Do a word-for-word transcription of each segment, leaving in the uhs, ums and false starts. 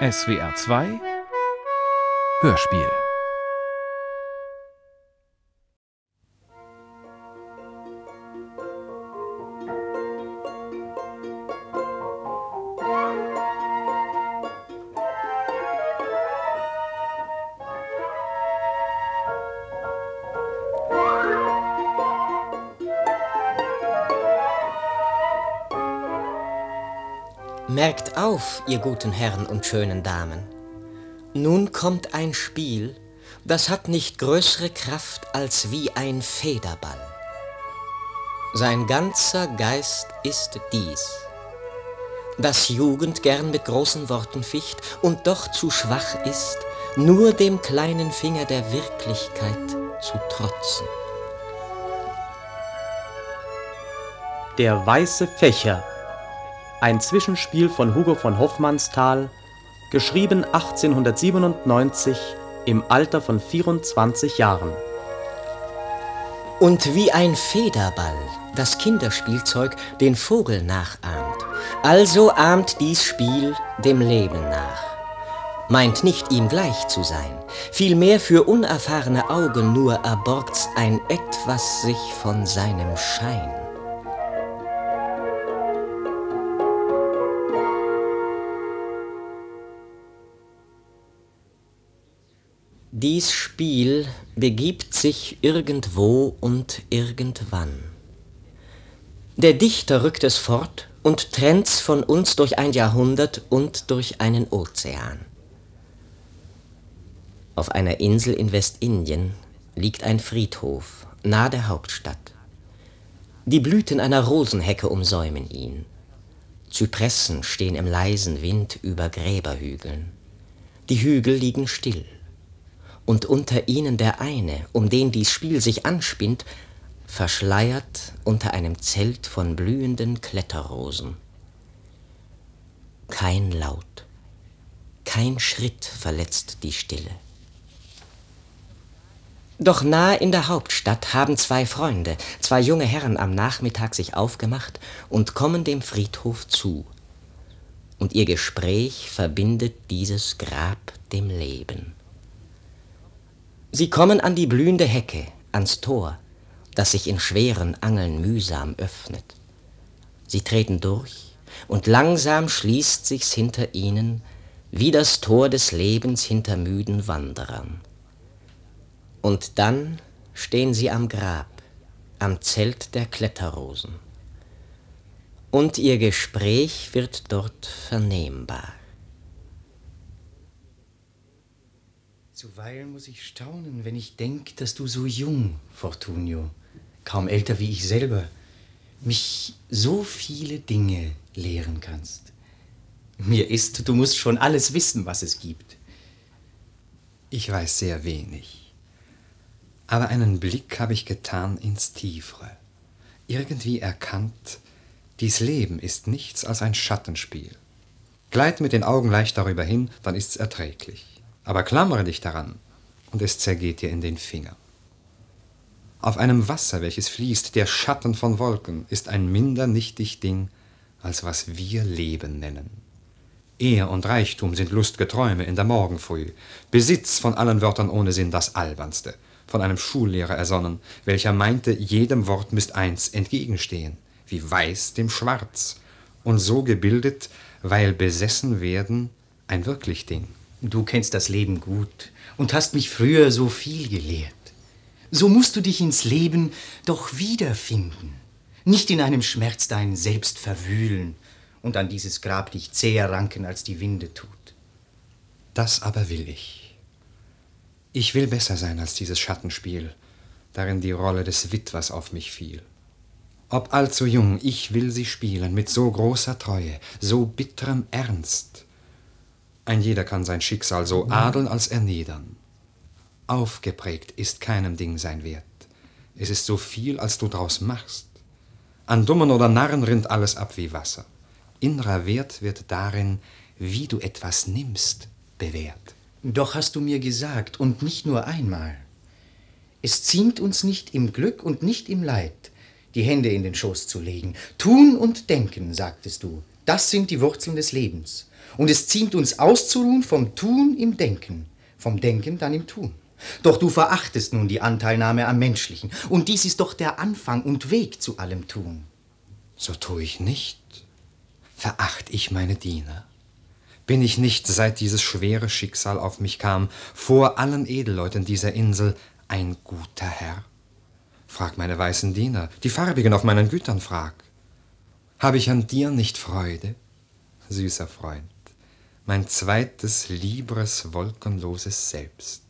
S W R zwei Hörspiel. Merkt auf, ihr guten Herren und schönen Damen. Nun kommt ein Spiel, das hat nicht größere Kraft als wie ein Federball. Sein ganzer Geist ist dies: dass Jugend gern mit großen Worten ficht und doch zu schwach ist, nur dem kleinen Finger der Wirklichkeit zu trotzen. Der weiße Fächer. Ein Zwischenspiel von Hugo von Hofmannsthal, geschrieben achtzehnhundertsiebenundneunzig im Alter von vierundzwanzig Jahren. Und wie ein Federball, das Kinderspielzeug, den Vogel nachahmt, also ahmt dies Spiel dem Leben nach. Meint nicht, ihm gleich zu sein, vielmehr für unerfahrene Augen nur erborgt's ein Etwas sich von seinem Schein. Dies Spiel begibt sich irgendwo und irgendwann. Der Dichter rückt es fort und trennt's von uns durch ein Jahrhundert und durch einen Ozean. Auf einer Insel in Westindien liegt ein Friedhof, nahe der Hauptstadt. Die Blüten einer Rosenhecke umsäumen ihn. Zypressen stehen im leisen Wind über Gräberhügeln. Die Hügel liegen still. Und unter ihnen der eine, um den dies Spiel sich anspinnt, verschleiert unter einem Zelt von blühenden Kletterrosen. Kein Laut, kein Schritt verletzt die Stille. Doch nahe in der Hauptstadt haben zwei Freunde, zwei junge Herren am Nachmittag sich aufgemacht und kommen dem Friedhof zu. Und ihr Gespräch verbindet dieses Grab dem Leben. Sie kommen an die blühende Hecke, ans Tor, das sich in schweren Angeln mühsam öffnet. Sie treten durch, und langsam schließt sich's hinter ihnen, wie das Tor des Lebens hinter müden Wanderern. Und dann stehen sie am Grab, am Zelt der Kletterrosen. Und ihr Gespräch wird dort vernehmbar. Zuweilen muss ich staunen, wenn ich denk, dass du so jung, Fortunio, kaum älter wie ich selber, mich so viele Dinge lehren kannst. Mir ist, du musst schon alles wissen, was es gibt. Ich weiß sehr wenig, aber einen Blick habe ich getan ins Tiefere. Irgendwie erkannt, dies Leben ist nichts als ein Schattenspiel. Gleit mit den Augen leicht darüber hin, dann ist's erträglich. Aber klammere dich daran, und es zergeht dir in den Finger. Auf einem Wasser, welches fließt, der Schatten von Wolken, ist ein minder nichtig Ding, als was wir Leben nennen. Ehr und Reichtum sind lustge Träume in der Morgenfrüh, Besitz von allen Wörtern ohne Sinn das albernste, von einem Schullehrer ersonnen, welcher meinte, jedem Wort müsst eins entgegenstehen, wie weiß dem Schwarz, und so gebildet, weil besessen werden ein wirklich Ding. Du kennst das Leben gut und hast mich früher so viel gelehrt. So musst du dich ins Leben doch wiederfinden. Nicht in einem Schmerz dein Selbst verwühlen und an dieses Grab dich zäher ranken, als die Winde tut. Das aber will ich. Ich will besser sein als dieses Schattenspiel, darin die Rolle des Witwers auf mich fiel. Ob allzu jung, ich will sie spielen mit so großer Treue, so bitterem Ernst. Ein jeder kann sein Schicksal so adeln als erniedern. Aufgeprägt ist keinem Ding sein Wert. Es ist so viel, als du draus machst. An Dummen oder Narren rinnt alles ab wie Wasser. Innerer Wert wird darin, wie du etwas nimmst, bewährt. Doch hast du mir gesagt, und nicht nur einmal, es ziemt uns nicht im Glück und nicht im Leid, die Hände in den Schoß zu legen. Tun und denken, sagtest du, Das sind die Wurzeln des Lebens. Und es ziemt uns auszuruhen vom Tun im Denken, vom Denken dann im Tun. Doch du verachtest nun die Anteilnahme am Menschlichen. Und dies ist doch der Anfang und Weg zu allem Tun. So tue ich nicht. Veracht ich meine Diener? Bin ich nicht, seit dieses schwere Schicksal auf mich kam, vor allen Edelleuten dieser Insel ein guter Herr? Frag meine weißen Diener, die farbigen auf meinen Gütern frag. Habe ich an dir nicht Freude, süßer Freund, mein zweites, liebres, wolkenloses Selbst?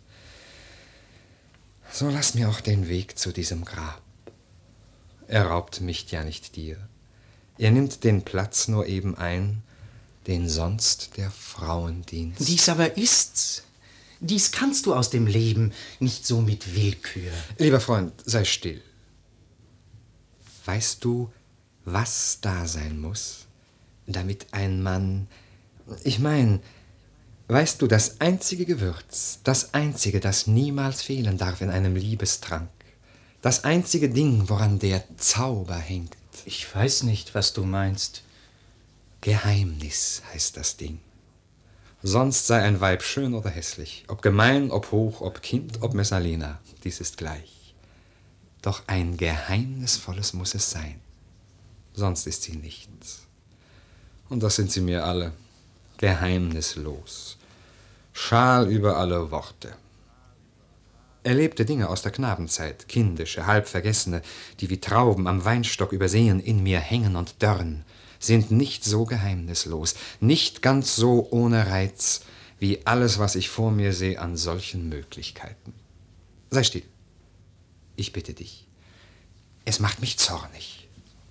So lass mir auch den Weg zu diesem Grab. Er raubt mich ja nicht dir. Er nimmt den Platz nur eben ein, den sonst der Frauendienst. Dies aber ist's. Dies kannst du aus dem Leben nicht so mit Willkür. Lieber Freund, sei still. Weißt du, was da sein muss, damit ein Mann... Ich mein, weißt du, das einzige Gewürz, das einzige, das niemals fehlen darf in einem Liebestrank, das einzige Ding, woran der Zauber hängt. Ich weiß nicht, was du meinst. Geheimnis heißt das Ding. Sonst sei ein Weib schön oder hässlich, ob gemein, ob hoch, ob Kind, ob Messalina, dies ist gleich. Doch ein geheimnisvolles muss es sein, sonst ist sie nichts. Und das sind sie mir alle, geheimnislos, schal über alle Worte. Erlebte Dinge aus der Knabenzeit, kindische, halb vergessene, die wie Trauben am Weinstock übersehen in mir hängen und dörren, sind nicht so geheimnislos, nicht ganz so ohne Reiz, wie alles, was ich vor mir sehe an solchen Möglichkeiten. Sei still, ich bitte dich, es macht mich zornig.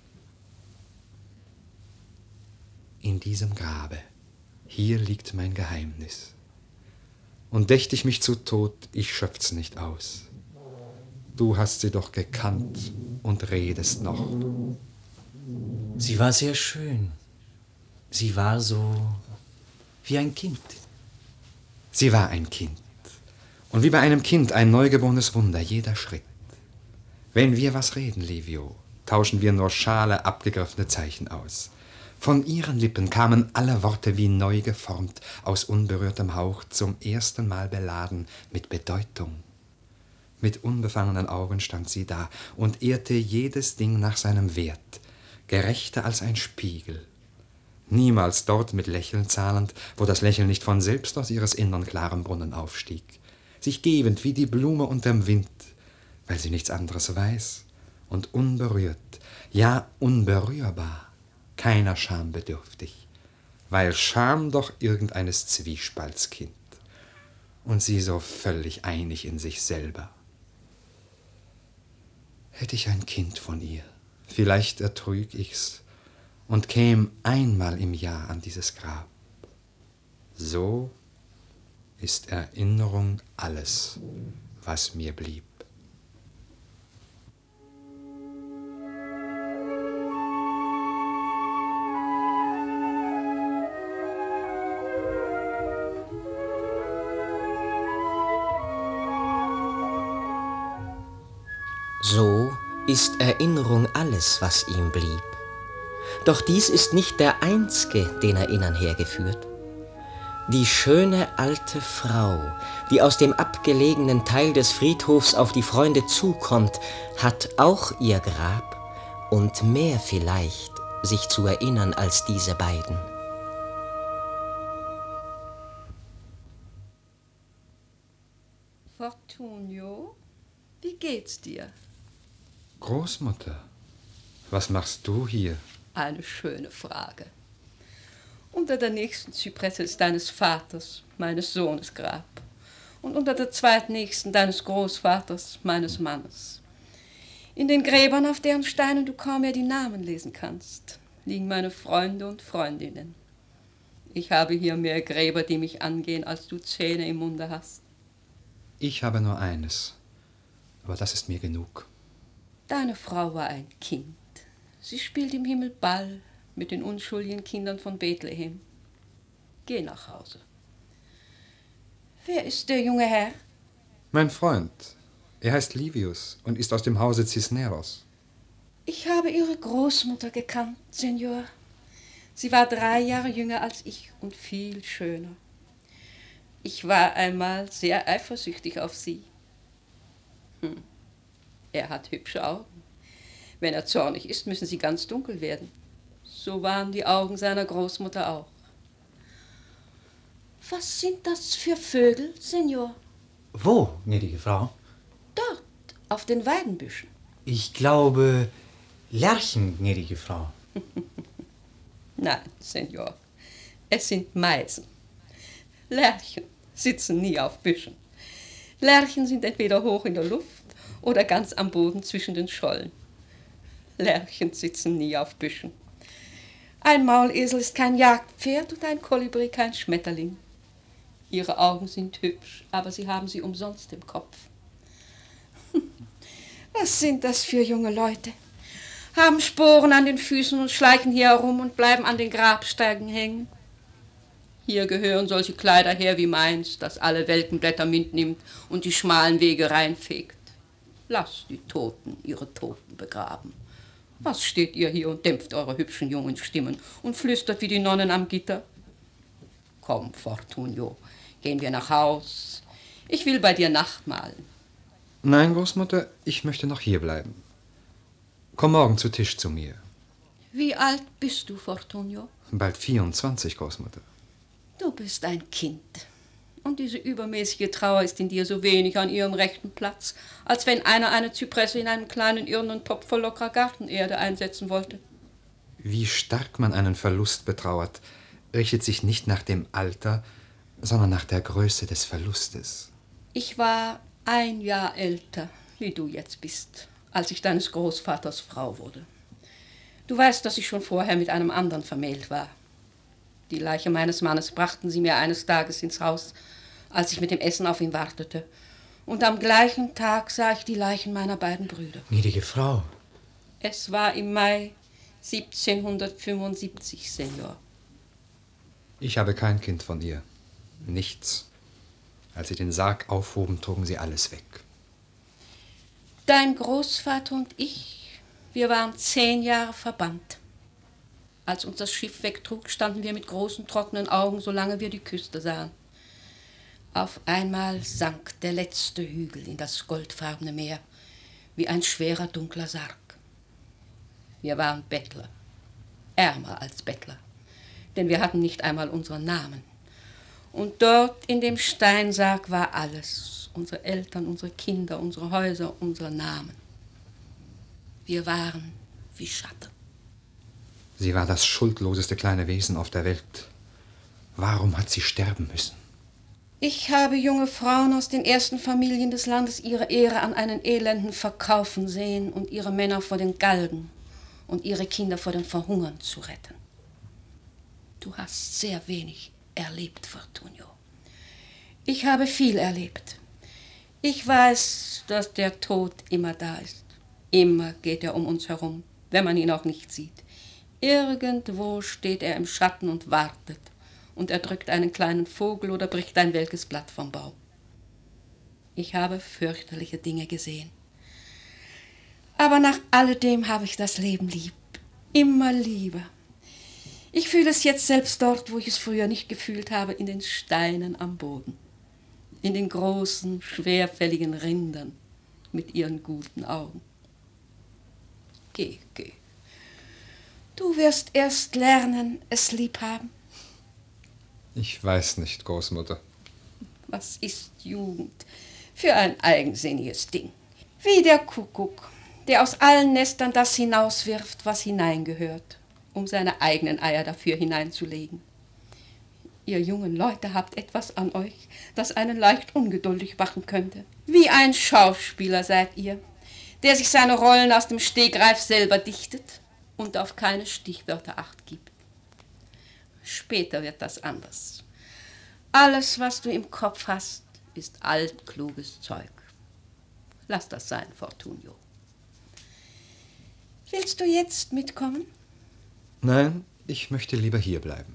In diesem Grabe, hier liegt mein Geheimnis. Und dächt ich mich zu Tod, ich schöpf's nicht aus. Du hast sie doch gekannt und redest noch. Sie war sehr schön. Sie war so wie ein Kind. Sie war ein Kind. Und wie bei einem Kind ein neugeborenes Wunder, jeder Schritt. Wenn wir was reden, Livio, tauschen wir nur schale, abgegriffene Zeichen aus. Von ihren Lippen kamen alle Worte wie neu geformt, aus unberührtem Hauch, zum ersten Mal beladen mit Bedeutung. Mit unbefangenen Augen stand sie da und ehrte jedes Ding nach seinem Wert, gerechter als ein Spiegel. Niemals dort mit Lächeln zahlend, wo das Lächeln nicht von selbst aus ihres innern klaren Brunnen aufstieg, sich gebend wie die Blume unterm Wind, weil sie nichts anderes weiß, und unberührt, ja unberührbar, keiner Scham bedürftig, weil Scham doch irgendeines Zwiespalts Kind, und sie so völlig einig in sich selber. Hätte ich ein Kind von ihr, vielleicht ertrüg ich's und käm einmal im Jahr an dieses Grab. So ist Erinnerung alles, was mir blieb. So ist Erinnerung alles, was ihm blieb. Doch dies ist nicht der einzge, den Erinnern hergeführt. Die schöne alte Frau, die aus dem abgelegenen Teil des Friedhofs auf die Freunde zukommt, hat auch ihr Grab und mehr vielleicht sich zu erinnern als diese beiden. Fortunio, wie geht's dir? Großmutter, was machst du hier? Eine schöne Frage. Unter der nächsten Zypresse ist deines Vaters, meines Sohnes Grab. Und unter der zweitnächsten deines Großvaters, meines Mannes. In den Gräbern, auf deren Steinen du kaum mehr die Namen lesen kannst, liegen meine Freunde und Freundinnen. Ich habe hier mehr Gräber, die mich angehen, als du Zähne im Munde hast. Ich habe nur eines, aber das ist mir genug. Deine Frau war ein Kind. Sie spielt im Himmel Ball mit den unschuldigen Kindern von Bethlehem. Geh nach Hause. Wer ist der junge Herr? Mein Freund. Er heißt Livius und ist aus dem Hause Cisneros. Ich habe Ihre Großmutter gekannt, Senor. Sie war drei Jahre jünger als ich und viel schöner. Ich war einmal sehr eifersüchtig auf sie. Hm. Er hat hübsche Augen. Wenn er zornig ist, müssen sie ganz dunkel werden. So waren die Augen seiner Großmutter auch. Was sind das für Vögel, Senor? Wo, gnädige Frau? Dort, auf den Weidenbüschen. Ich glaube, Lerchen, gnädige Frau. Nein, Senor, es sind Meisen. Lerchen sitzen nie auf Büschen. Lerchen sind entweder hoch in der Luft oder ganz am Boden zwischen den Schollen. Lerchen sitzen nie auf Büschen. Ein Maulesel ist kein Jagdpferd und ein Kolibri kein Schmetterling. Ihre Augen sind hübsch, aber sie haben sie umsonst im Kopf. Was sind das für junge Leute? Haben Sporen an den Füßen und schleichen hier herum und bleiben an den Grabsteigen hängen. Hier gehören solche Kleider her wie meins, das alle welken Blätter mitnimmt und die schmalen Wege reinfegt. Lasst die Toten ihre Toten begraben. Was steht ihr hier und dämpft eure hübschen jungen Stimmen und flüstert wie die Nonnen am Gitter? Komm, Fortunio, gehen wir nach Haus. Ich will bei dir Nachtmahlen. Nein, Großmutter, ich möchte noch hier bleiben. Komm morgen zu Tisch zu mir. Wie alt bist du, Fortunio? Bald vierundzwanzig, Großmutter. Du bist ein Kind. Und diese übermäßige Trauer ist in dir so wenig an ihrem rechten Platz, als wenn einer eine Zypresse in einem kleinen irrenden Topf voll lockerer Gartenerde einsetzen wollte. Wie stark man einen Verlust betrauert, richtet sich nicht nach dem Alter, sondern nach der Größe des Verlustes. Ich war ein Jahr älter, wie du jetzt bist, als ich deines Großvaters Frau wurde. Du weißt, dass ich schon vorher mit einem anderen vermählt war. Die Leiche meines Mannes brachten sie mir eines Tages ins Haus, als ich mit dem Essen auf ihn wartete. Und am gleichen Tag sah ich die Leichen meiner beiden Brüder. Gnädige Frau. Es war im Mai siebzehnhundertfünfundsiebzig, Senor. Ich habe kein Kind von ihr. Nichts. Als sie den Sarg aufhoben, trugen sie alles weg. Dein Großvater und ich, wir waren zehn Jahre verbannt. Als uns das Schiff wegtrug, standen wir mit großen, trockenen Augen, solange wir die Küste sahen. Auf einmal sank der letzte Hügel in das goldfarbene Meer, wie ein schwerer, dunkler Sarg. Wir waren Bettler, ärmer als Bettler, denn wir hatten nicht einmal unseren Namen. Und dort in dem Steinsarg war alles, unsere Eltern, unsere Kinder, unsere Häuser, unsere Namen. Wir waren wie Schatten. Sie war das schuldloseste kleine Wesen auf der Welt. Warum hat sie sterben müssen? Ich habe junge Frauen aus den ersten Familien des Landes ihre Ehre an einen Elenden verkaufen sehen und ihre Männer vor den Galgen und ihre Kinder vor dem Verhungern zu retten. Du hast sehr wenig erlebt, Fortunio. Ich habe viel erlebt. Ich weiß, dass der Tod immer da ist. Immer geht er um uns herum, wenn man ihn auch nicht sieht. Irgendwo steht er im Schatten und wartet, und er drückt einen kleinen Vogel oder bricht ein welkes Blatt vom Baum. Ich habe fürchterliche Dinge gesehen. Aber nach alledem habe ich das Leben lieb, immer lieber. Ich fühle es jetzt selbst dort, wo ich es früher nicht gefühlt habe, in den Steinen am Boden, in den großen, schwerfälligen Rindern mit ihren guten Augen. Geh, geh. Du wirst erst lernen, es lieb haben. Ich weiß nicht, Großmutter. Was ist Jugend für ein eigensinniges Ding? Wie der Kuckuck, der aus allen Nestern das hinauswirft, was hineingehört, um seine eigenen Eier dafür hineinzulegen. Ihr jungen Leute habt etwas an euch, das einen leicht ungeduldig machen könnte. Wie ein Schauspieler seid ihr, der sich seine Rollen aus dem Stegreif selber dichtet und auf keine Stichwörter Acht gibt. Später wird das anders. Alles, was du im Kopf hast, ist altkluges Zeug. Lass das sein, Fortunio. Willst du jetzt mitkommen? Nein, ich möchte lieber hier bleiben.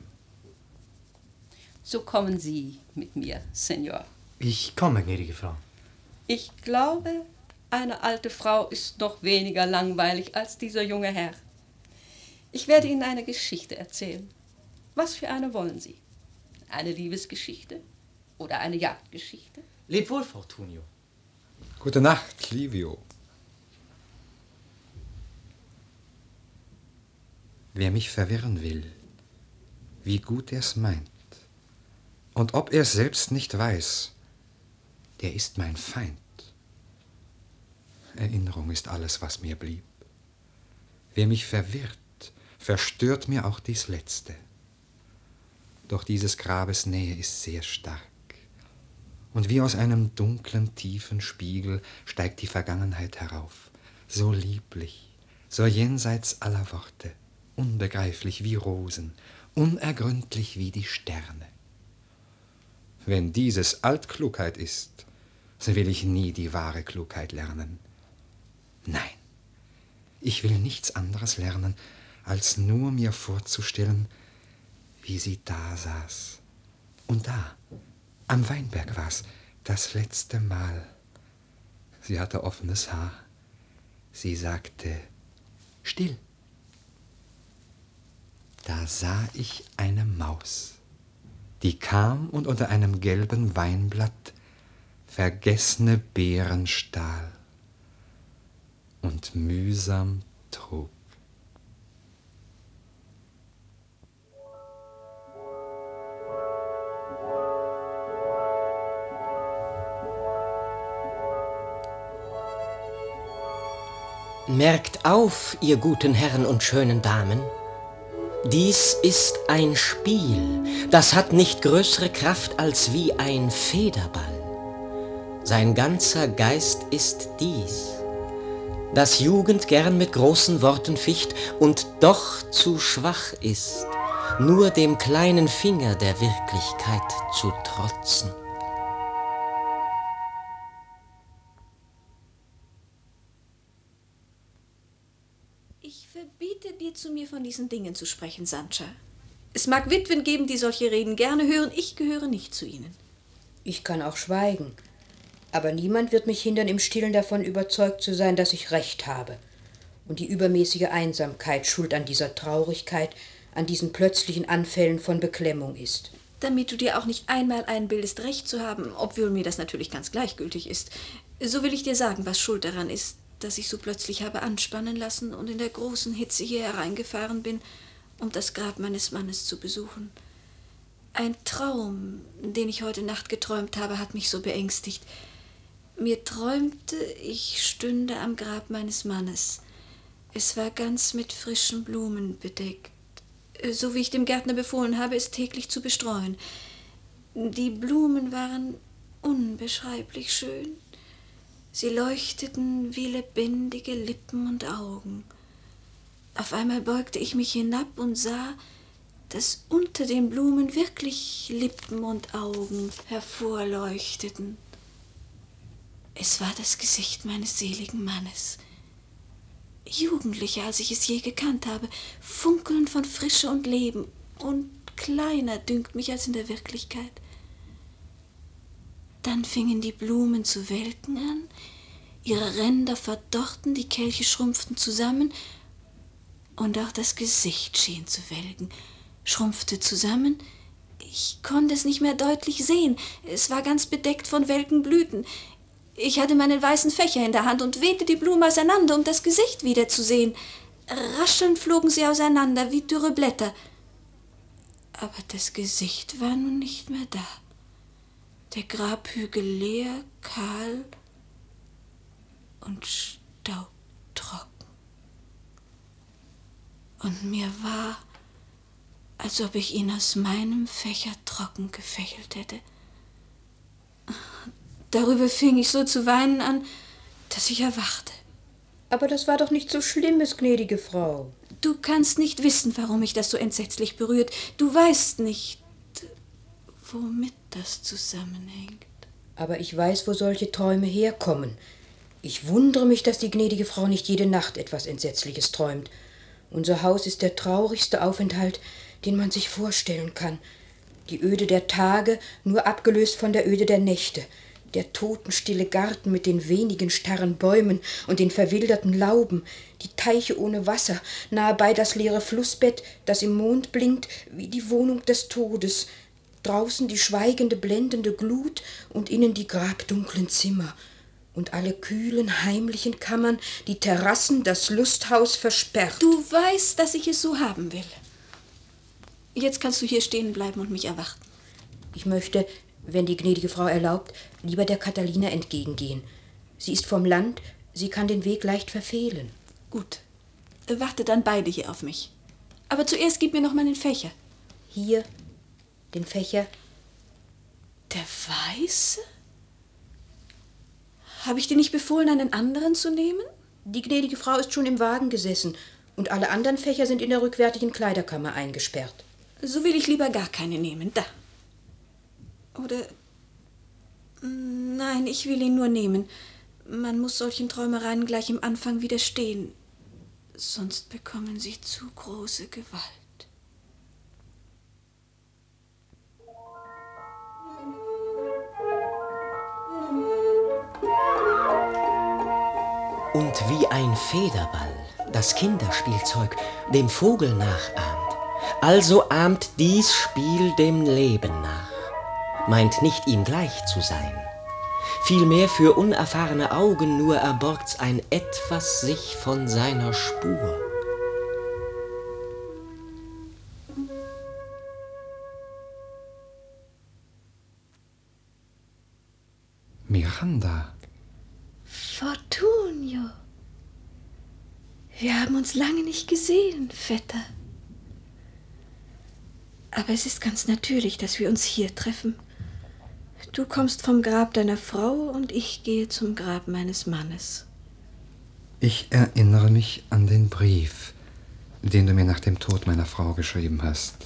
So kommen Sie mit mir, Senor. Ich komme, gnädige Frau. Ich glaube, eine alte Frau ist noch weniger langweilig als dieser junge Herr. Ich werde Ihnen eine Geschichte erzählen. Was für eine wollen Sie? Eine Liebesgeschichte oder eine Jagdgeschichte? Leb wohl, Fortunio. Gute Nacht, Livio. Wer mich verwirren will, wie gut er's meint, und ob er's selbst nicht weiß, der ist mein Feind. Erinnerung ist alles, was mir blieb. Wer mich verwirrt, verstört mir auch dies Letzte. Doch dieses Grabes Nähe ist sehr stark, und wie aus einem dunklen, tiefen Spiegel steigt die Vergangenheit herauf, so lieblich, so jenseits aller Worte, unbegreiflich wie Rosen, unergründlich wie die Sterne. Wenn dieses Altklugheit ist, so will ich nie die wahre Klugheit lernen. Nein, ich will nichts anderes lernen, als nur mir vorzustellen, wie sie da saß. Und da, am Weinberg war's, das letzte Mal. Sie hatte offenes Haar. Sie sagte, still. Da sah ich eine Maus, die kam und unter einem gelben Weinblatt vergessene Beeren stahl und mühsam trug. Merkt auf, ihr guten Herren und schönen Damen, dies ist ein Spiel, das hat nicht größere Kraft als wie ein Federball. Sein ganzer Geist ist dies, dass Jugend gern mit großen Worten ficht und doch zu schwach ist, nur dem kleinen Finger der Wirklichkeit zu trotzen. Ich verbiete dir, zu mir von diesen Dingen zu sprechen, Sancha. Es mag Witwen geben, die solche Reden gerne hören, ich gehöre nicht zu ihnen. Ich kann auch schweigen, aber niemand wird mich hindern, im Stillen davon überzeugt zu sein, dass ich Recht habe und die übermäßige Einsamkeit schuld an dieser Traurigkeit, an diesen plötzlichen Anfällen von Beklemmung ist. Damit du dir auch nicht einmal einbildest, Recht zu haben, obwohl mir das natürlich ganz gleichgültig ist, so will ich dir sagen, was schuld daran ist, dass ich so plötzlich habe anspannen lassen und in der großen Hitze hier hereingefahren bin, um das Grab meines Mannes zu besuchen. Ein Traum, den ich heute Nacht geträumt habe, hat mich so beängstigt. Mir träumte, ich stünde am Grab meines Mannes. Es war ganz mit frischen Blumen bedeckt, so wie ich dem Gärtner befohlen habe, es täglich zu bestreuen. Die Blumen waren unbeschreiblich schön. Sie leuchteten wie lebendige Lippen und Augen. Auf einmal beugte ich mich hinab und sah, dass unter den Blumen wirklich Lippen und Augen hervorleuchteten. Es war das Gesicht meines seligen Mannes. Jugendlicher, als ich es je gekannt habe, funkelnd von Frische und Leben und kleiner, dünkt mich, als in der Wirklichkeit. Dann fingen die Blumen zu welken an, ihre Ränder verdorrten, die Kelche schrumpften zusammen und auch das Gesicht schien zu welken, schrumpfte zusammen. Ich konnte es nicht mehr deutlich sehen, es war ganz bedeckt von welken Blüten. Ich hatte meinen weißen Fächer in der Hand und wehte die Blumen auseinander, um das Gesicht wiederzusehen. Raschelnd flogen sie auseinander wie dürre Blätter. Aber das Gesicht war nun nicht mehr da. Der Grabhügel leer, kahl und staubtrocken. Und mir war, als ob ich ihn aus meinem Fächer trocken gefächelt hätte. Darüber fing ich so zu weinen an, dass ich erwachte. Aber das war doch nicht so Schlimmes, gnädige Frau. Du kannst nicht wissen, warum mich das so entsetzlich berührt. Du weißt nicht, womit das zusammenhängt. Aber ich weiß, wo solche Träume herkommen. Ich wundere mich, dass die gnädige Frau nicht jede Nacht etwas Entsetzliches träumt. Unser Haus ist der traurigste Aufenthalt, den man sich vorstellen kann. Die Öde der Tage, nur abgelöst von der Öde der Nächte. Der totenstille Garten mit den wenigen starren Bäumen und den verwilderten Lauben, die Teiche ohne Wasser, nahe bei das leere Flussbett, das im Mond blinkt wie die Wohnung des Todes, draußen die schweigende, blendende Glut und innen die grabdunklen Zimmer und alle kühlen, heimlichen Kammern, die Terrassen, das Lusthaus versperrt. Du weißt, dass ich es so haben will. Jetzt kannst du hier stehen bleiben und mich erwarten. Ich möchte, wenn die gnädige Frau erlaubt, lieber der Catalina entgegengehen. Sie ist vom Land, sie kann den Weg leicht verfehlen. Gut, wartet dann beide hier auf mich. Aber zuerst gib mir noch meinen Fächer. Hier, den Fächer. Der weiße? Habe ich dir nicht befohlen, einen anderen zu nehmen? Die gnädige Frau ist schon im Wagen gesessen und alle anderen Fächer sind in der rückwärtigen Kleiderkammer eingesperrt. So will ich lieber gar keine nehmen. Da. Oder... Nein, ich will ihn nur nehmen. Man muss solchen Träumereien gleich im Anfang widerstehen. Sonst bekommen sie zu große Gewalt. Und wie ein Federball, das Kinderspielzeug, dem Vogel nachahmt, also ahmt dies Spiel dem Leben nach, meint nicht ihm gleich zu sein. Vielmehr für unerfahrene Augen nur erborgt's ein Etwas sich von seiner Spur. Miranda. Fortunio. Wir haben uns lange nicht gesehen, Vetter. Aber es ist ganz natürlich, dass wir uns hier treffen. Du kommst vom Grab deiner Frau und ich gehe zum Grab meines Mannes. Ich erinnere mich an den Brief, den du mir nach dem Tod meiner Frau geschrieben hast.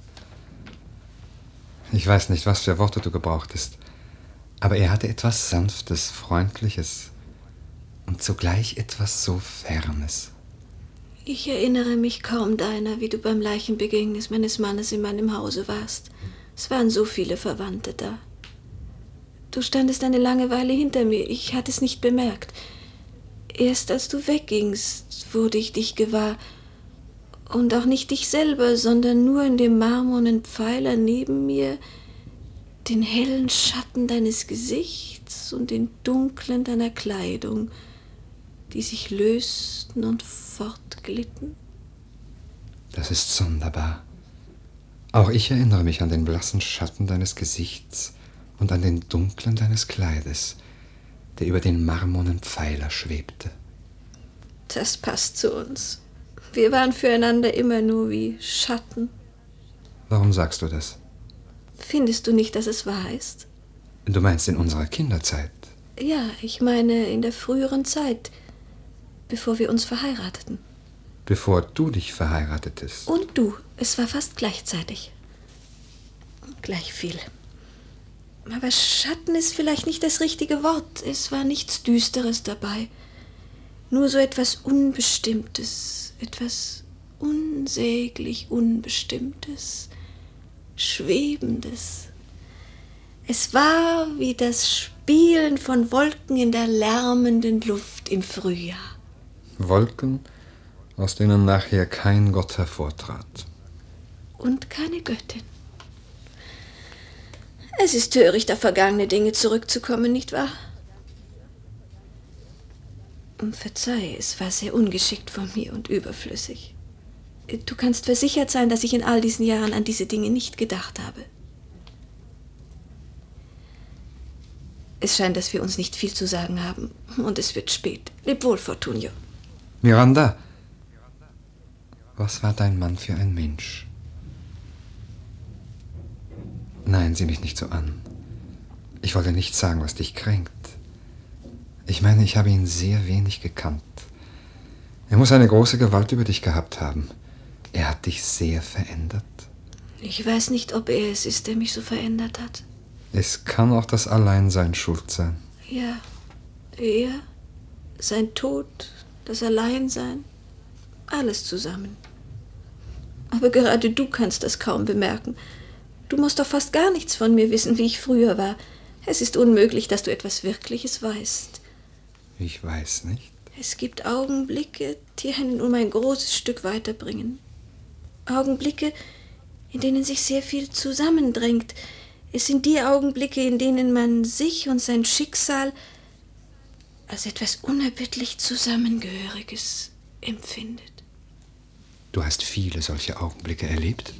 Ich weiß nicht, was für Worte du gebrauchtest, aber er hatte etwas Sanftes, Freundliches und zugleich etwas so Fernes. Ich erinnere mich kaum deiner, wie du beim Leichenbegängnis meines Mannes in meinem Hause warst. Es waren so viele Verwandte da. Du standest eine lange Weile hinter mir, ich hatte es nicht bemerkt. Erst als du weggingst, wurde ich dich gewahr. Und auch nicht dich selber, sondern nur in dem marmornen Pfeiler neben mir den hellen Schatten deines Gesichts und den dunklen deiner Kleidung, die sich lösten und fortglitten. Das ist sonderbar. Auch ich erinnere mich an den blassen Schatten deines Gesichts und an den dunklen deines Kleides, der über den marmornen Pfeiler schwebte. Das passt zu uns. Wir waren füreinander immer nur wie Schatten. Warum sagst du das? Findest du nicht, dass es wahr ist? Du meinst in unserer Kinderzeit? Ja, ich meine in der früheren Zeit, bevor wir uns verheirateten. Bevor du dich verheiratetest? Und du. Es war fast gleichzeitig. Gleich viel. Aber Schatten ist vielleicht nicht das richtige Wort. Es war nichts Düsteres dabei. Nur so etwas Unbestimmtes, etwas unsäglich Unbestimmtes, Schwebendes. Es war wie das Spielen von Wolken in der lärmenden Luft im Frühjahr. Wolken, aus denen nachher kein Gott hervortrat. Und keine Göttin. Es ist töricht, auf vergangene Dinge zurückzukommen, nicht wahr? Verzeih, es war sehr ungeschickt von mir und überflüssig. Du kannst versichert sein, dass ich in all diesen Jahren an diese Dinge nicht gedacht habe. Es scheint, dass wir uns nicht viel zu sagen haben, und es wird spät. Leb wohl, Fortunio. Miranda, was war dein Mann für ein Mensch? Nein, sieh mich nicht so an. Ich wollte nicht sagen, was dich kränkt. Ich meine, ich habe ihn sehr wenig gekannt. Er muss eine große Gewalt über dich gehabt haben. Er hat dich sehr verändert. Ich weiß nicht, ob er es ist, der mich so verändert hat. Es kann auch das Alleinsein schuld sein. Ja, er, sein Tod, das Alleinsein, alles zusammen. Aber gerade du kannst das kaum bemerken. Du musst doch fast gar nichts von mir wissen, wie ich früher war. Es ist unmöglich, dass du etwas Wirkliches weißt. Ich weiß nicht. Es gibt Augenblicke, die einen um ein großes Stück weiterbringen. Augenblicke, in denen sich sehr viel zusammendrängt. Es sind die Augenblicke, in denen man sich und sein Schicksal als etwas unerbittlich Zusammengehöriges empfindet. Du hast viele solche Augenblicke erlebt?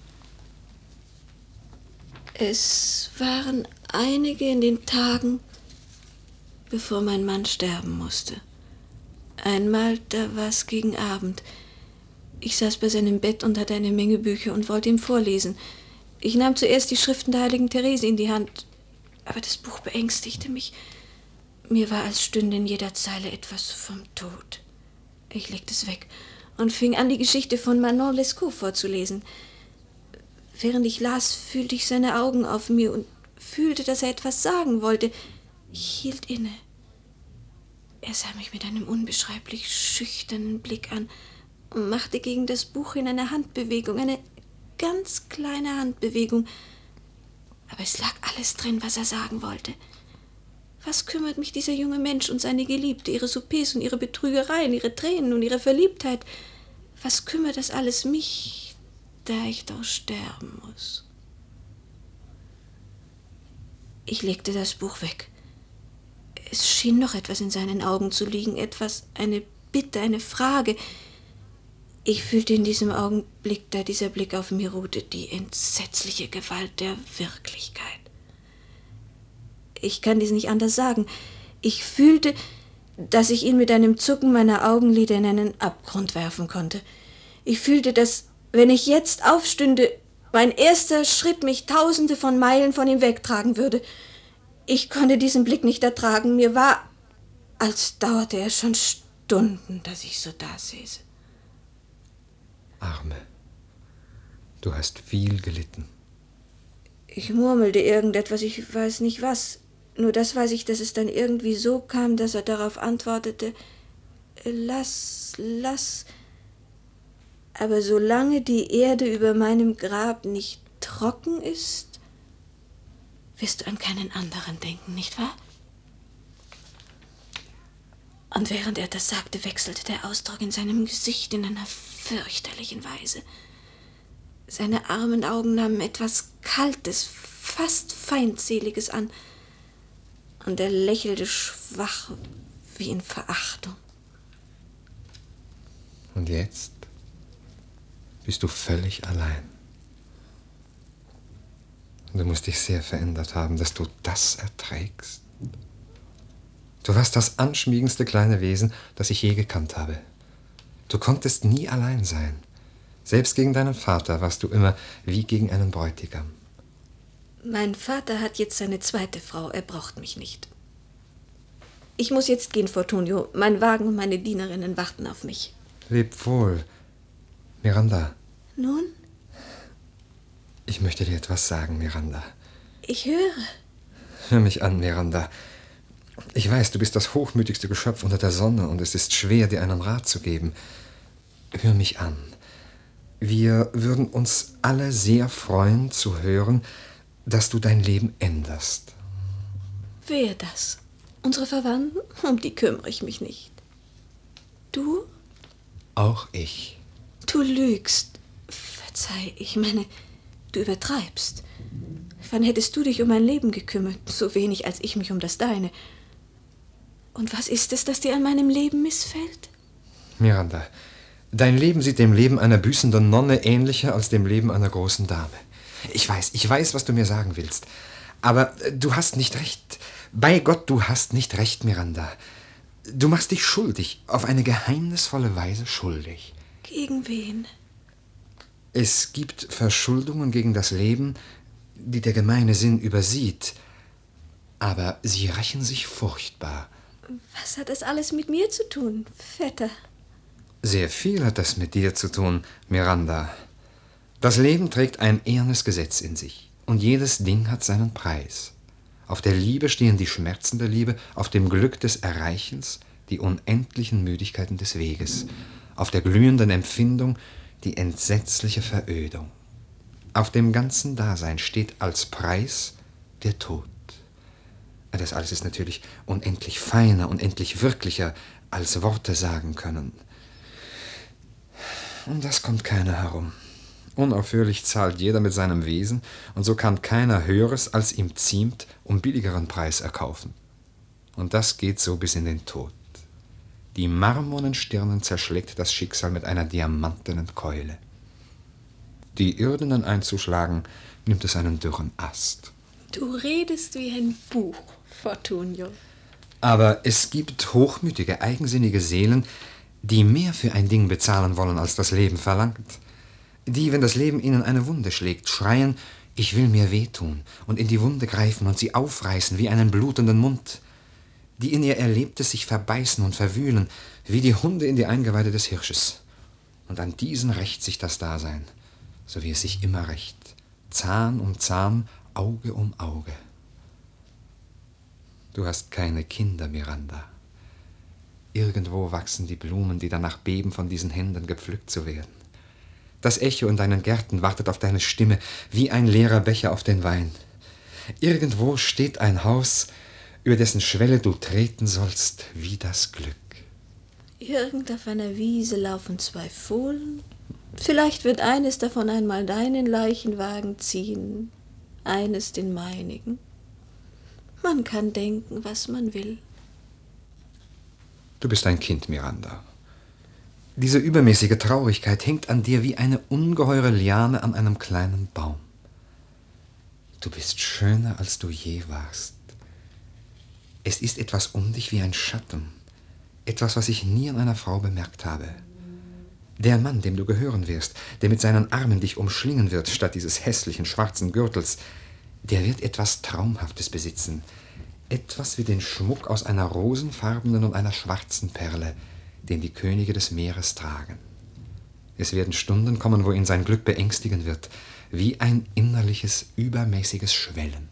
Es waren einige in den Tagen, bevor mein Mann sterben musste. Einmal, da war es gegen Abend. Ich saß bei seinem Bett und hatte eine Menge Bücher und wollte ihm vorlesen. Ich nahm zuerst die Schriften der heiligen Therese in die Hand, aber das Buch beängstigte mich. Mir war, als stünde in jeder Zeile etwas vom Tod. Ich legte es weg und fing an, die Geschichte von Manon Lescaut vorzulesen. Während ich las, fühlte ich seine Augen auf mir und fühlte, dass er etwas sagen wollte. Ich hielt inne. Er sah mich mit einem unbeschreiblich schüchternen Blick an und machte gegen das Buch hin eine Handbewegung, eine ganz kleine Handbewegung. Aber es lag alles drin, was er sagen wollte. Was kümmert mich dieser junge Mensch und seine Geliebte, ihre Soupers und ihre Betrügereien, ihre Tränen und ihre Verliebtheit? Was kümmert das alles mich, da ich doch sterben muss? Ich legte das Buch weg. Es schien noch etwas in seinen Augen zu liegen, etwas, eine Bitte, eine Frage. Ich fühlte in diesem Augenblick, da dieser Blick auf mir ruhte, die entsetzliche Gewalt der Wirklichkeit. Ich kann dies nicht anders sagen. Ich fühlte, dass ich ihn mit einem Zucken meiner Augenlider in einen Abgrund werfen konnte. Ich fühlte, dass, wenn ich jetzt aufstünde, mein erster Schritt mich tausende von Meilen von ihm wegtragen würde. Ich konnte diesen Blick nicht ertragen. Mir war, als dauerte er schon Stunden, dass ich so dasäße. Arme, du hast viel gelitten. Ich murmelte irgendetwas, ich weiß nicht was. Nur das weiß ich, dass es dann irgendwie so kam, dass er darauf antwortete, lass, lass. Aber solange die Erde über meinem Grab nicht trocken ist, wirst du an keinen anderen denken, nicht wahr? Und während er das sagte, wechselte der Ausdruck in seinem Gesicht in einer fürchterlichen Weise. Seine armen Augen nahmen etwas Kaltes, fast Feindseliges an, und er lächelte schwach wie in Verachtung. Und jetzt bist du völlig allein. Du musst dich sehr verändert haben, dass du das erträgst. Du warst das anschmiegendste kleine Wesen, das ich je gekannt habe. Du konntest nie allein sein. Selbst gegen deinen Vater warst du immer wie gegen einen Bräutigam. Mein Vater hat jetzt seine zweite Frau, er braucht mich nicht. Ich muss jetzt gehen, Fortunio. Mein Wagen und meine Dienerinnen warten auf mich. Leb wohl, Miranda. Nun? Ich möchte dir etwas sagen, Miranda. Ich höre. Hör mich an, Miranda. Ich weiß, du bist das hochmütigste Geschöpf unter der Sonne und es ist schwer, dir einen Rat zu geben. Hör mich an. Wir würden uns alle sehr freuen zu hören, dass du dein Leben änderst. Wer das? Unsere Verwandten? Um die kümmere ich mich nicht. Du? Auch ich. Du lügst. Verzeih, ich meine, du übertreibst. Wann hättest du dich um mein Leben gekümmert? So wenig, als ich mich um das deine. Und was ist es, das dir an meinem Leben missfällt? Miranda, dein Leben sieht dem Leben einer büßenden Nonne ähnlicher als dem Leben einer großen Dame. Ich weiß, ich weiß, was du mir sagen willst. Aber du hast nicht recht. Bei Gott, du hast nicht recht, Miranda. Du machst dich schuldig, auf eine geheimnisvolle Weise schuldig. Gegen wen? Es gibt Verschuldungen gegen das Leben, die der gemeine Sinn übersieht. Aber sie rächen sich furchtbar. Was hat das alles mit mir zu tun, Vetter? Sehr viel hat das mit dir zu tun, Miranda. Das Leben trägt ein ehernes Gesetz in sich. Und jedes Ding hat seinen Preis. Auf der Liebe stehen die Schmerzen der Liebe, auf dem Glück des Erreichens die unendlichen Müdigkeiten des Weges, auf der glühenden Empfindung die entsetzliche Verödung. Auf dem ganzen Dasein steht als Preis der Tod. Das alles ist natürlich unendlich feiner, unendlich wirklicher, als Worte sagen können. Um das kommt keiner herum. Unaufhörlich zahlt jeder mit seinem Wesen, und so kann keiner Höheres, als ihm ziemt, um billigeren Preis erkaufen. Und das geht so bis in den Tod. Die marmornen Stirnen zerschlägt das Schicksal mit einer diamantenen Keule. Die irdenen einzuschlagen, nimmt es einen dürren Ast. Du redest wie ein Buch, Fortunio. Aber es gibt hochmütige, eigensinnige Seelen, die mehr für ein Ding bezahlen wollen, als das Leben verlangt. Die, wenn das Leben ihnen eine Wunde schlägt, schreien, ich will mir wehtun, und in die Wunde greifen und sie aufreißen wie einen blutenden Mund. Die in ihr Erlebtes sich verbeißen und verwühlen, wie die Hunde in die Eingeweide des Hirsches. Und an diesen rächt sich das Dasein, so wie es sich immer rächt, Zahn um Zahn, Auge um Auge. Du hast keine Kinder, Miranda. Irgendwo wachsen die Blumen, die danach beben, von diesen Händen gepflückt zu werden. Das Echo in deinen Gärten wartet auf deine Stimme, wie ein leerer Becher auf den Wein. Irgendwo steht ein Haus, über dessen Schwelle du treten sollst, wie das Glück. Irgend auf einer Wiese laufen zwei Fohlen. Vielleicht wird eines davon einmal deinen Leichenwagen ziehen, eines den meinigen. Man kann denken, was man will. Du bist ein Kind, Miranda. Diese übermäßige Traurigkeit hängt an dir wie eine ungeheure Liane an einem kleinen Baum. Du bist schöner, als du je warst. Es ist etwas um dich wie ein Schatten, etwas, was ich nie an einer Frau bemerkt habe. Der Mann, dem du gehören wirst, der mit seinen Armen dich umschlingen wird, statt dieses hässlichen schwarzen Gürtels, der wird etwas Traumhaftes besitzen, etwas wie den Schmuck aus einer rosenfarbenen und einer schwarzen Perle, den die Könige des Meeres tragen. Es werden Stunden kommen, wo ihn sein Glück beängstigen wird, wie ein innerliches, übermäßiges Schwellen.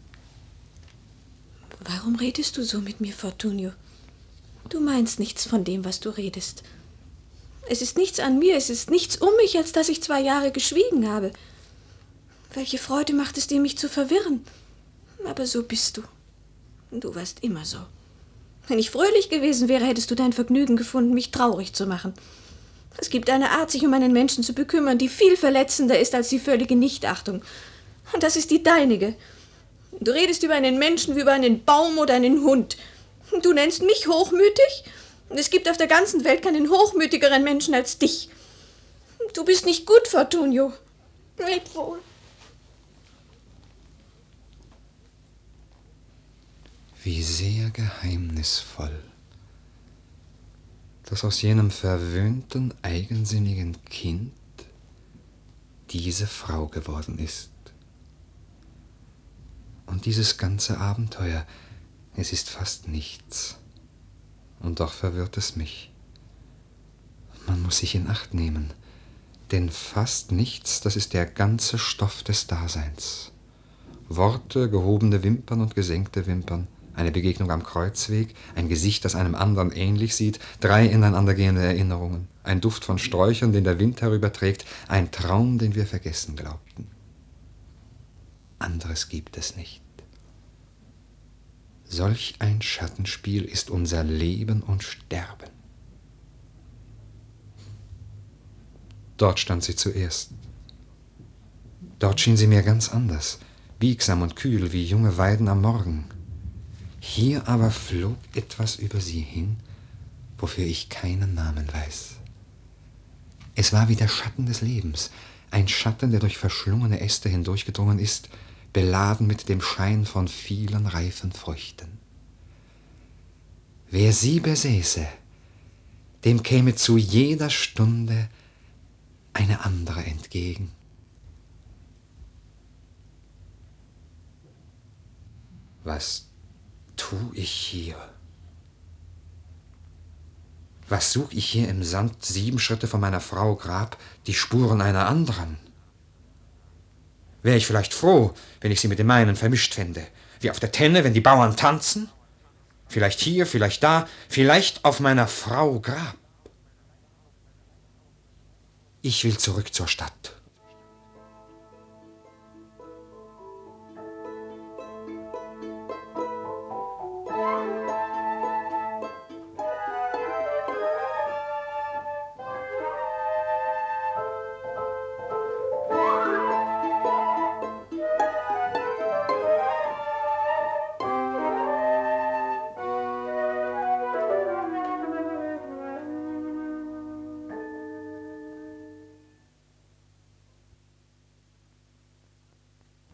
Warum redest du so mit mir, Fortunio? Du meinst nichts von dem, was du redest. Es ist nichts an mir, es ist nichts um mich, als dass ich zwei Jahre geschwiegen habe. Welche Freude macht es dir, mich zu verwirren? Aber so bist du. Du warst immer so. Wenn ich fröhlich gewesen wäre, hättest du dein Vergnügen gefunden, mich traurig zu machen. Es gibt eine Art, sich um einen Menschen zu bekümmern, die viel verletzender ist als die völlige Nichtachtung. Und das ist die deinige. Du redest über einen Menschen wie über einen Baum oder einen Hund. Du nennst mich hochmütig? Und es gibt auf der ganzen Welt keinen hochmütigeren Menschen als dich. Du bist nicht gut, Fortunio. Leb wohl. Wie sehr geheimnisvoll, dass aus jenem verwöhnten, eigensinnigen Kind diese Frau geworden ist. Und dieses ganze Abenteuer, es ist fast nichts. Und doch verwirrt es mich. Man muss sich in Acht nehmen, denn fast nichts, das ist der ganze Stoff des Daseins. Worte, gehobene Wimpern und gesenkte Wimpern, eine Begegnung am Kreuzweg, ein Gesicht, das einem anderen ähnlich sieht, drei ineinandergehende Erinnerungen, ein Duft von Sträuchern, den der Wind herüberträgt, ein Traum, den wir vergessen glaubten. Anderes gibt es nicht. Solch ein Schattenspiel ist unser Leben und Sterben. Dort stand sie zuerst. Dort schien sie mir ganz anders, biegsam und kühl wie junge Weiden am Morgen. Hier aber flog etwas über sie hin, wofür ich keinen Namen weiß. Es war wie der Schatten des Lebens, ein Schatten, der durch verschlungene Äste hindurchgedrungen ist, beladen mit dem Schein von vielen reifen Früchten. Wer sie besäße, dem käme zu jeder Stunde eine andere entgegen. Was tu ich hier? Was such ich hier im Sand, sieben Schritte von meiner Frau Grab, die Spuren einer anderen? Wäre ich vielleicht froh, wenn ich sie mit dem meinen vermischt fände, wie auf der Tenne, wenn die Bauern tanzen? Vielleicht hier, vielleicht da, vielleicht auf meiner Frau Grab. Ich will zurück zur Stadt.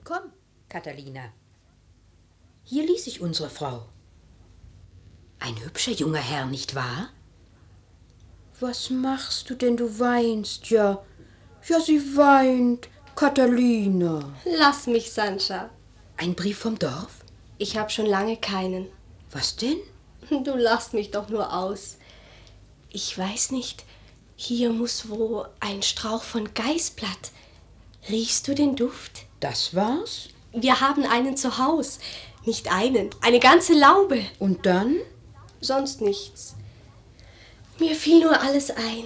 komm, Catalina. Hier ließ ich unsere Frau. Ein hübscher junger Herr, nicht wahr? Was machst du denn? Du weinst ja. Ja, sie weint, Catalina. Lass mich, Sancha. Ein Brief vom Dorf? Ich habe schon lange keinen. Was denn? Du lachst mich doch nur aus. Ich weiß nicht, hier muss wo ein Strauch von Geißblatt. Riechst du den Duft? Das war's? Wir haben einen zu Haus. Nicht einen, eine ganze Laube. Und dann? Sonst nichts. Mir fiel nur alles ein.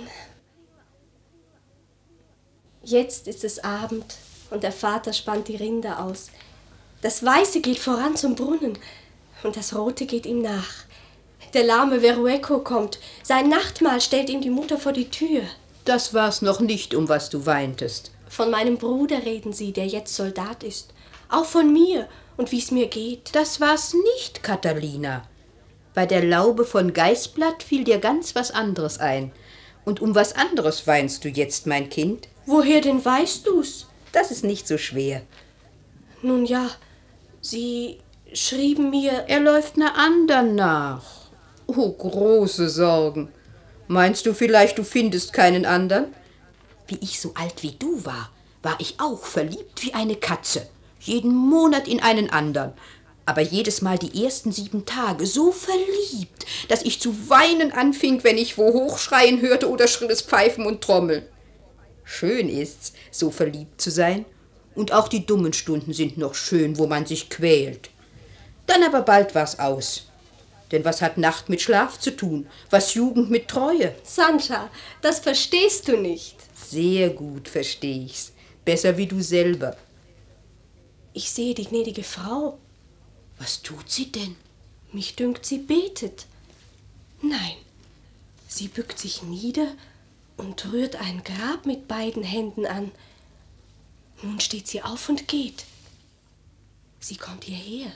Jetzt ist es Abend und der Vater spannt die Rinder aus. Das Weiße geht voran zum Brunnen und das Rote geht ihm nach. Der lahme Verueco kommt. Sein Nachtmahl stellt ihm die Mutter vor die Tür. Das war's noch nicht, um was du weintest. Von meinem Bruder reden sie, der jetzt Soldat ist. Auch von mir und wie's mir geht. Das war's nicht, Catalina. Bei der Laube von Geißblatt fiel dir ganz was anderes ein. Und um was anderes weinst du jetzt, mein Kind? Woher denn weißt du's? Das ist nicht so schwer. Nun ja, sie schrieben mir... Er läuft einer anderen nach. Oh, große Sorgen. Meinst du vielleicht, du findest keinen anderen? Wie ich so alt wie du war, war ich auch verliebt wie eine Katze. Jeden Monat in einen anderen. Aber jedes Mal die ersten sieben Tage so verliebt, dass ich zu weinen anfing, wenn ich wo hochschreien hörte oder schrilles Pfeifen und Trommeln. Schön ist's, so verliebt zu sein. Und auch die dummen Stunden sind noch schön, wo man sich quält. Dann aber bald war's aus. Denn was hat Nacht mit Schlaf zu tun? Was Jugend mit Treue? Sancha, das verstehst du nicht. Sehr gut versteh ich's. Besser wie du selber. Ich sehe die gnädige Frau. Was tut sie denn? Mich dünkt, sie betet. Nein, sie bückt sich nieder und rührt ein Grab mit beiden Händen an. Nun steht sie auf und geht. Sie kommt hierher.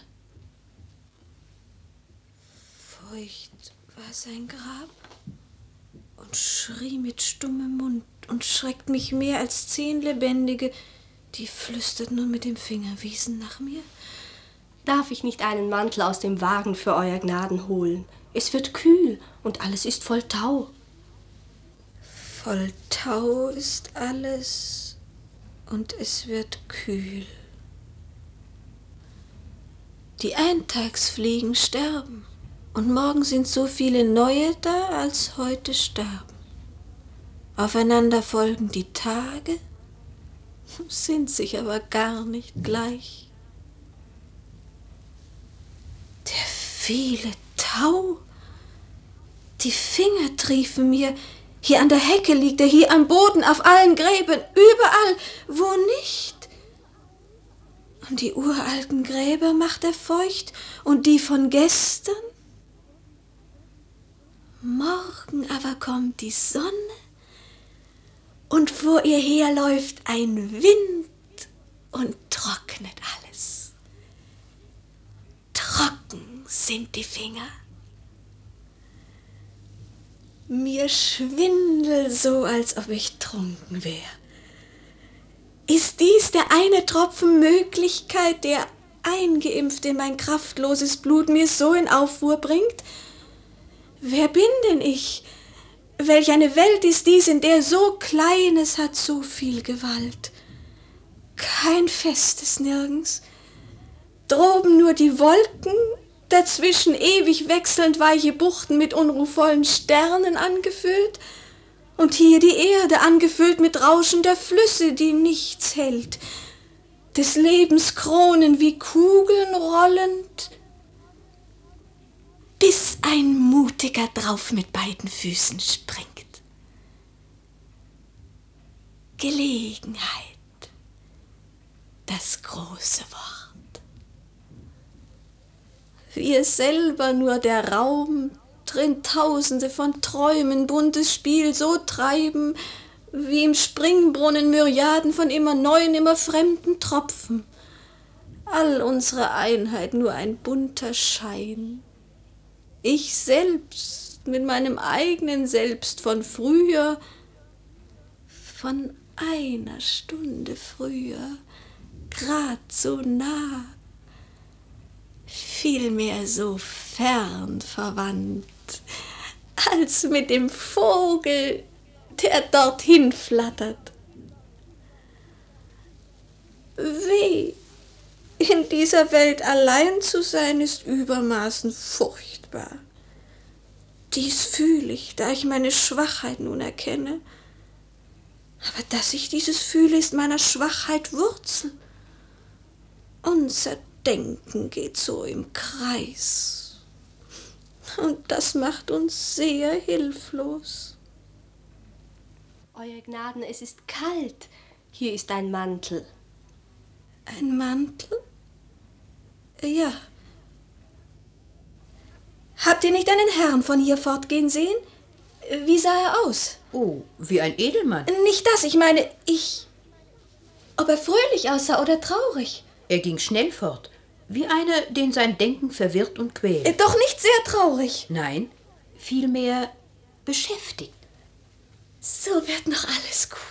Feucht war sein Grab und schrie mit stummem Mund und schreckt mich mehr als zehn Lebendige, die flüsterten und mit dem Finger wiesen nach mir. Darf ich nicht einen Mantel aus dem Wagen für euer Gnaden holen? Es wird kühl und alles ist voll Tau. Voll Tau ist alles und es wird kühl. Die Eintagsfliegen sterben und morgen sind so viele neue da, als heute sterben. Aufeinander folgen die Tage, sind sich aber gar nicht gleich. Der viele Tau, die Finger triefen mir, hier an der Hecke liegt er, hier am Boden, auf allen Gräbern, überall, wo nicht. Und die uralten Gräber macht er feucht und die von gestern. Morgen aber kommt die Sonne und vor ihr herläuft ein Wind und trocknet alles. Trocken sind die Finger. Mir schwindelt so, als ob ich trunken wäre. Ist dies der eine Tropfen Möglichkeit, der eingeimpft in mein kraftloses Blut mir so in Aufruhr bringt? Wer bin denn ich? Welch eine Welt ist dies, in der so Kleines hat so viel Gewalt? Kein Festes nirgends. Droben nur die Wolken, dazwischen ewig wechselnd weiche Buchten mit unruhvollen Sternen angefüllt, und hier die Erde angefüllt mit rauschender Flüsse, die nichts hält, des Lebens Kronen wie Kugeln rollend, bis ein Mutiger drauf mit beiden Füßen springt. Gelegenheit, das große Wort. Wir selber nur der Raum, drin Tausende von Träumen buntes Spiel so treiben, wie im Springbrunnen Myriaden von immer neuen, immer fremden Tropfen. All unsere Einheit nur ein bunter Schein. Ich selbst mit meinem eigenen Selbst von früher, von einer Stunde früher, grad so nah, vielmehr so fern verwandt, als mit dem Vogel, der dorthin flattert. Weh, in dieser Welt allein zu sein, ist übermaßen furchtbar. Dies fühle ich, da ich meine Schwachheit nun erkenne. Aber dass ich dieses fühle, ist meiner Schwachheit Wurzel. Unser Denken geht so im Kreis. Und das macht uns sehr hilflos. Euer Gnaden, es ist kalt. Hier ist ein Mantel. Ein Mantel? Ja. Habt ihr nicht einen Herrn von hier fortgehen sehen? Wie sah er aus? Oh, wie ein Edelmann. Nicht das, ich meine, ich. Ob er fröhlich aussah oder traurig? Er ging schnell fort, wie einer, den sein Denken verwirrt und quält. Doch nicht sehr traurig. Nein, vielmehr beschäftigt. So wird noch alles gut.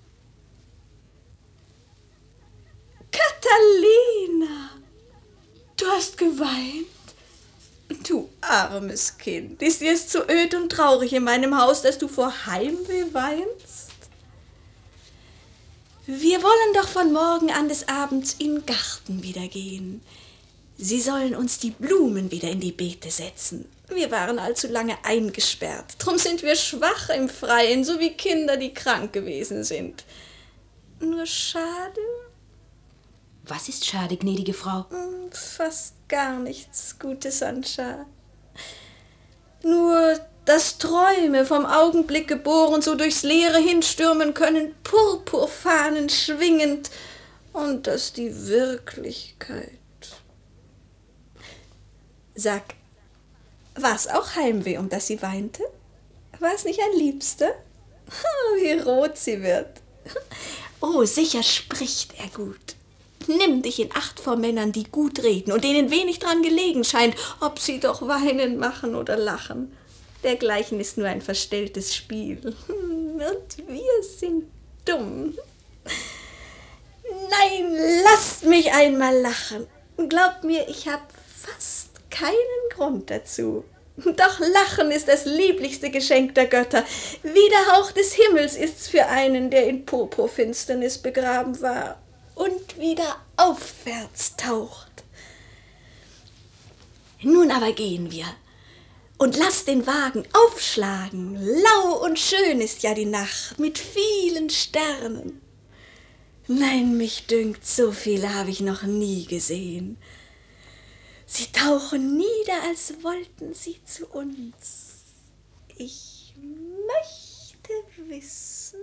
Catalina, du hast geweint? Du armes Kind, ist dir es zu öd und traurig in meinem Haus, dass du vor Heimweh weinst? Wir wollen doch von morgen an des Abends in den Garten wieder gehen. Sie sollen uns die Blumen wieder in die Beete setzen. Wir waren allzu lange eingesperrt, drum sind wir schwach im Freien, so wie Kinder, die krank gewesen sind. Nur schade... Was ist schade, gnädige Frau? Fast gar nichts, gute Sancha. Nur, dass Träume vom Augenblick geboren so durchs Leere hinstürmen können, Purpurfahnen schwingend, und dass die Wirklichkeit... Sag, war's auch Heimweh, um das sie weinte? War's nicht ein Liebster? Wie rot sie wird. Oh, sicher spricht er gut. Nimm dich in Acht vor Männern, die gut reden und denen wenig dran gelegen scheint, ob sie doch weinen, machen oder lachen. Dergleichen ist nur ein verstelltes Spiel. Und wir sind dumm. Nein, lasst mich einmal lachen. Glaubt mir, ich habe fast keinen Grund dazu. Doch Lachen ist das lieblichste Geschenk der Götter. Wie der Hauch des Himmels ist's für einen, der in Purpurfinsternis begraben war und wieder aufwärts taucht. Nun aber gehen wir und lasst den Wagen aufschlagen. Lau und schön ist ja die Nacht mit vielen Sternen. Nein, mich dünkt, so viele habe ich noch nie gesehen. Sie tauchen nieder, als wollten sie zu uns. Ich möchte wissen...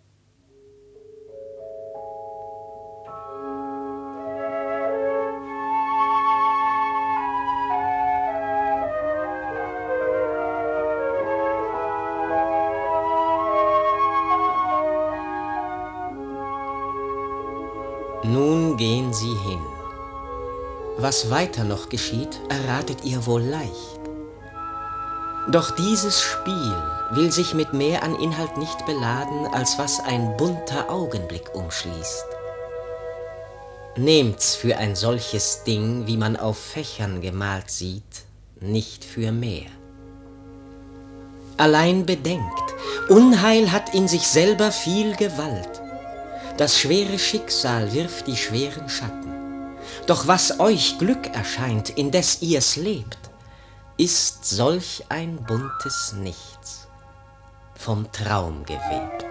Nun gehen sie hin. Was weiter noch geschieht, erratet ihr wohl leicht. Doch dieses Spiel will sich mit mehr an Inhalt nicht beladen, als was ein bunter Augenblick umschließt. Nehmt's für ein solches Ding, wie man auf Fächern gemalt sieht, nicht für mehr. Allein bedenkt, Unheil hat in sich selber viel Gewalt. Das schwere Schicksal wirft die schweren Schatten. Doch was euch Glück erscheint, indes ihr's lebt, ist solch ein buntes Nichts, vom Traum gewebt.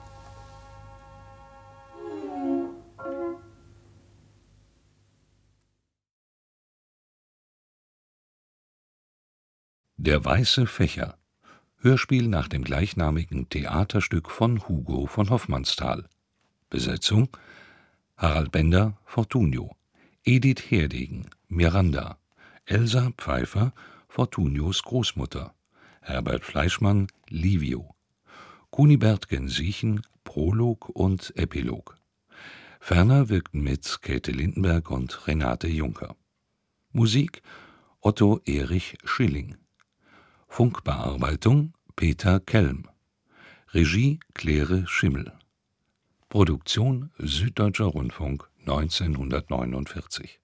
Der weiße Fächer. Hörspiel nach dem gleichnamigen Theaterstück von Hugo von Hofmannsthal. Besetzung: Harald Bender, Fortunio, Edith Herdegen, Miranda, Elsa Pfeiffer, Fortunios Großmutter, Herbert Fleischmann, Livio, Kunibert Gensiechen, Prolog und Epilog. Ferner wirkten mit Käthe Lindenberg und Renate Juncker. Musik: Otto Erich Schilling. Funkbearbeitung: Peter Kelm. Regie: Claire Schimmel. Produktion Süddeutscher Rundfunk neunzehnhundertneunundvierzig.